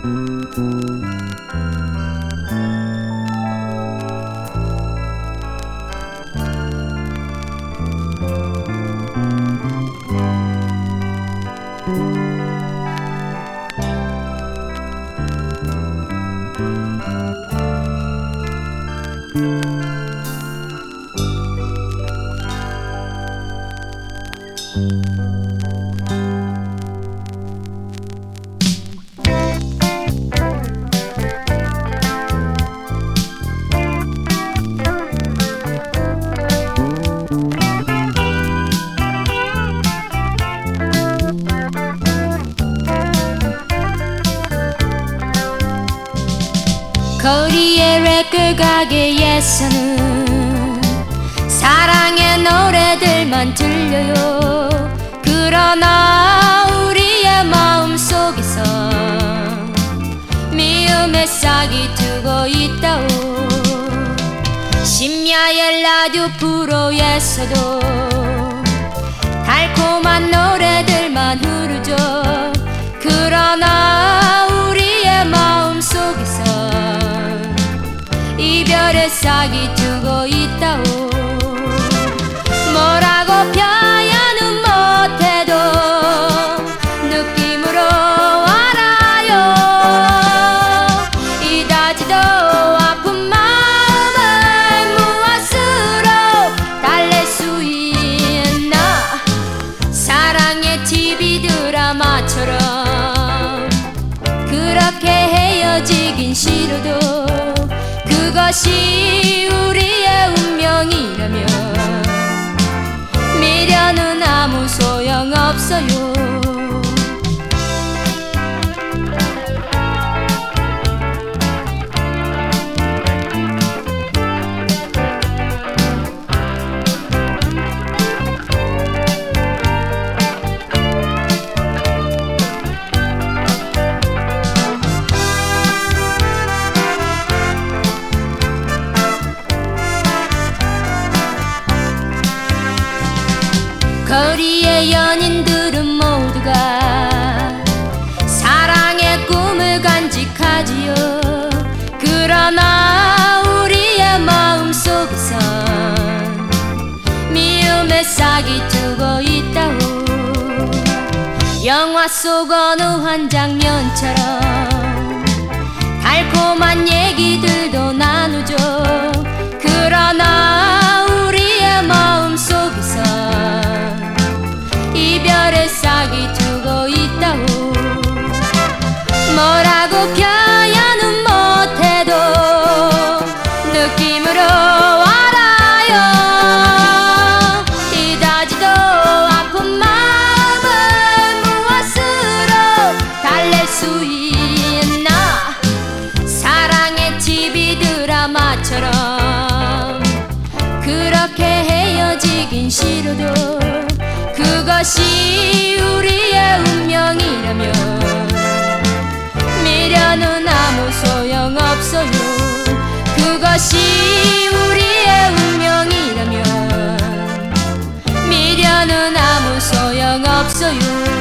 거리의 레cord 가게에서는 사랑의 노래들만 들려요. 그러나 우리의 마음속에서 미움의 싹이 트고 있다오. 심야의 라디오 프로에서도 달콤한 노래들만 흐르죠. 그러나 우리의 마음속에서 이별의 싹이 트고 있다오. 뭐라고 표현은 못해도 느낌으로 알아요. 이다지도 아픈 마음을 무엇으로 달랠 수 있나. 사랑의 TV 드라마처럼 그렇게 헤어지긴 싫어도 그것이 우리의 운명이라면 미련은 아무 소용없어요. 거리의 연인들은 모두가 사랑의 꿈을 간직하지요. 그러나 우리의 마음속에선 미움의 싹이 트고 있다오. 영화 속 어느 한 장면처럼 달콤한 얘기들도 나누죠. 그러나 우리의 마음속에선 이별의 싹이 트고 있다오. 뭐라고 표현은 못해도 느낌으로 알아요. 이다지도 아픈 마음을 무엇으로 달랠 수 있나. 사랑의 TV 드라마처럼 그렇게 헤어지긴 싫어도 그것이 우리의 운명이라면 미련은 아무 소용없어요. 그것이 우리의 운명이라면 미련은 아무 소용없어요.